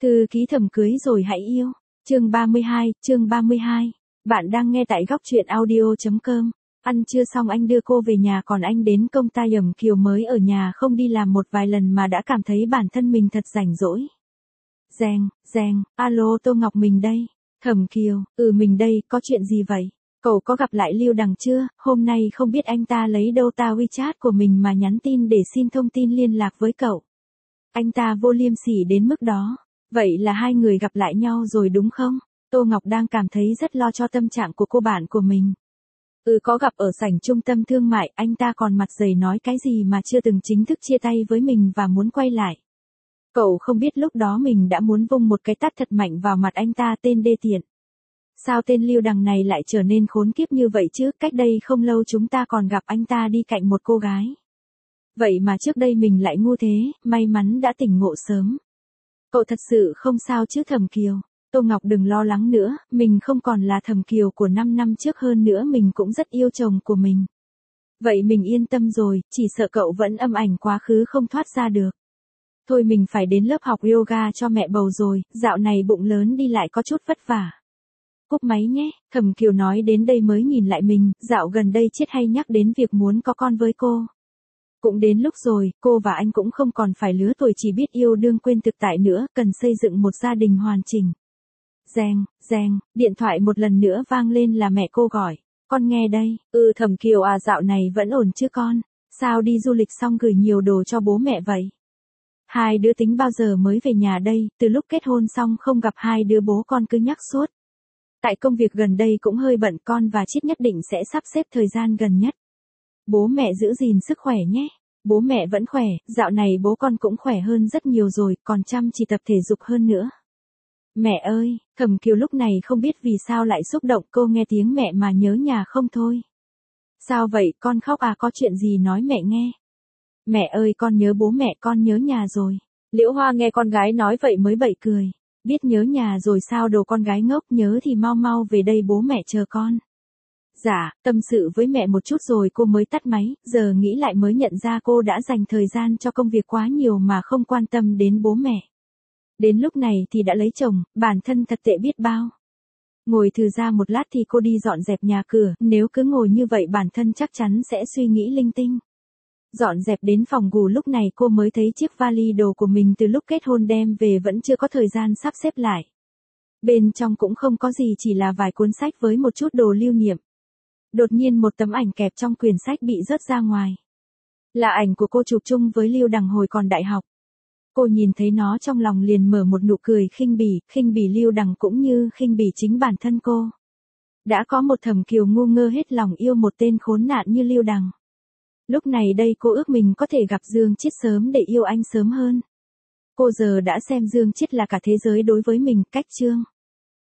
Thư ký Thẩm cưới rồi hãy yêu. Chương 32, chương 32. Bạn đang nghe tại góc truyện audio.com. Ăn trưa xong anh đưa cô về nhà, còn anh đến công ty Thẩm Kiều mới ở nhà không đi làm một vài lần mà đã cảm thấy bản thân mình thật rảnh rỗi. Reng, alo Tô Ngọc, mình đây. Thẩm Kiều, mình đây, có chuyện gì vậy? Cậu có gặp lại Lưu Đằng chưa? Hôm nay không biết anh ta lấy đâu ta WeChat của mình mà nhắn tin để xin thông tin liên lạc với cậu. Anh ta vô liêm sỉ đến mức đó. Vậy là hai người gặp lại nhau rồi đúng không? Tô Ngọc đang cảm thấy rất lo cho tâm trạng của cô bạn của mình. Có gặp ở sảnh trung tâm thương mại, anh ta còn mặt dày nói cái gì mà chưa từng chính thức chia tay với mình và muốn quay lại. Cậu không biết lúc đó mình đã muốn vung một cái tát thật mạnh vào mặt anh ta, tên đê tiện. Sao tên Lưu Đằng này lại trở nên khốn kiếp như vậy chứ? Cách đây không lâu chúng ta còn gặp anh ta đi cạnh một cô gái. Vậy mà trước đây mình lại ngu thế, may mắn đã tỉnh ngộ sớm. Cậu thật sự không sao chứ Thẩm Kiều? Tô Ngọc đừng lo lắng nữa, mình không còn là Thẩm Kiều của 5 năm trước, hơn nữa mình cũng rất yêu chồng của mình. Vậy mình yên tâm rồi, chỉ sợ cậu vẫn âm ảnh quá khứ không thoát ra được. Thôi mình phải đến lớp học yoga cho mẹ bầu rồi, dạo này bụng lớn đi lại có chút vất vả. Cúp máy nhé. Thẩm Kiều nói đến đây mới nhìn lại mình, dạo gần đây Chiết hay nhắc đến việc muốn có con với cô. Cũng đến lúc rồi, cô và anh cũng không còn phải lứa tuổi chỉ biết yêu đương quên thực tại nữa, cần xây dựng một gia đình hoàn chỉnh. Reng, điện thoại một lần nữa vang lên là mẹ cô gọi. Con nghe đây. Thẩm Kiều à, dạo này vẫn ổn chứ con? Sao đi du lịch xong gửi nhiều đồ cho bố mẹ vậy? Hai đứa tính bao giờ mới về nhà đây? Từ lúc kết hôn xong không gặp hai đứa bố con cứ nhắc suốt. Tại công việc gần đây cũng hơi bận, con và Chiết nhất định sẽ sắp xếp thời gian gần nhất. Bố mẹ giữ gìn sức khỏe nhé. Bố mẹ vẫn khỏe, dạo này bố con cũng khỏe hơn rất nhiều rồi, còn chăm chỉ tập thể dục hơn nữa. Mẹ ơi, Thẩm Kiều lúc này không biết vì sao lại xúc động, cô nghe tiếng mẹ mà nhớ nhà không thôi. Sao vậy, con khóc à, có chuyện gì nói mẹ nghe. Mẹ ơi, con nhớ bố mẹ, con nhớ nhà rồi. Liễu Hoa nghe con gái nói vậy mới bật cười. Biết nhớ nhà rồi sao, đồ con gái ngốc, nhớ thì mau mau về đây, bố mẹ chờ con. Dạ, tâm sự với mẹ một chút rồi cô mới tắt máy, giờ nghĩ lại mới nhận ra cô đã dành thời gian cho công việc quá nhiều mà không quan tâm đến bố mẹ. Đến lúc này thì đã lấy chồng, bản thân thật tệ biết bao. Ngồi thư ra một lát thì cô đi dọn dẹp nhà cửa, nếu cứ ngồi như vậy bản thân chắc chắn sẽ suy nghĩ linh tinh. Dọn dẹp đến phòng ngủ lúc này cô mới thấy chiếc vali đồ của mình từ lúc kết hôn đem về vẫn chưa có thời gian sắp xếp lại. Bên trong cũng không có gì, chỉ là vài cuốn sách với một chút đồ lưu niệm. Đột nhiên một tấm ảnh kẹp trong quyển sách bị rớt ra ngoài. Là ảnh của cô chụp chung với Lưu Đằng hồi còn đại học. Cô nhìn thấy nó trong lòng liền mở một nụ cười khinh bỉ Lưu Đằng cũng như khinh bỉ chính bản thân cô. Đã có một Thẩm Kiều ngu ngơ hết lòng yêu một tên khốn nạn như Lưu Đằng. Lúc này đây cô ước mình có thể gặp Dương Chiết sớm để yêu anh sớm hơn. Cô giờ đã xem Dương Chiết là cả thế giới đối với mình. Cách chương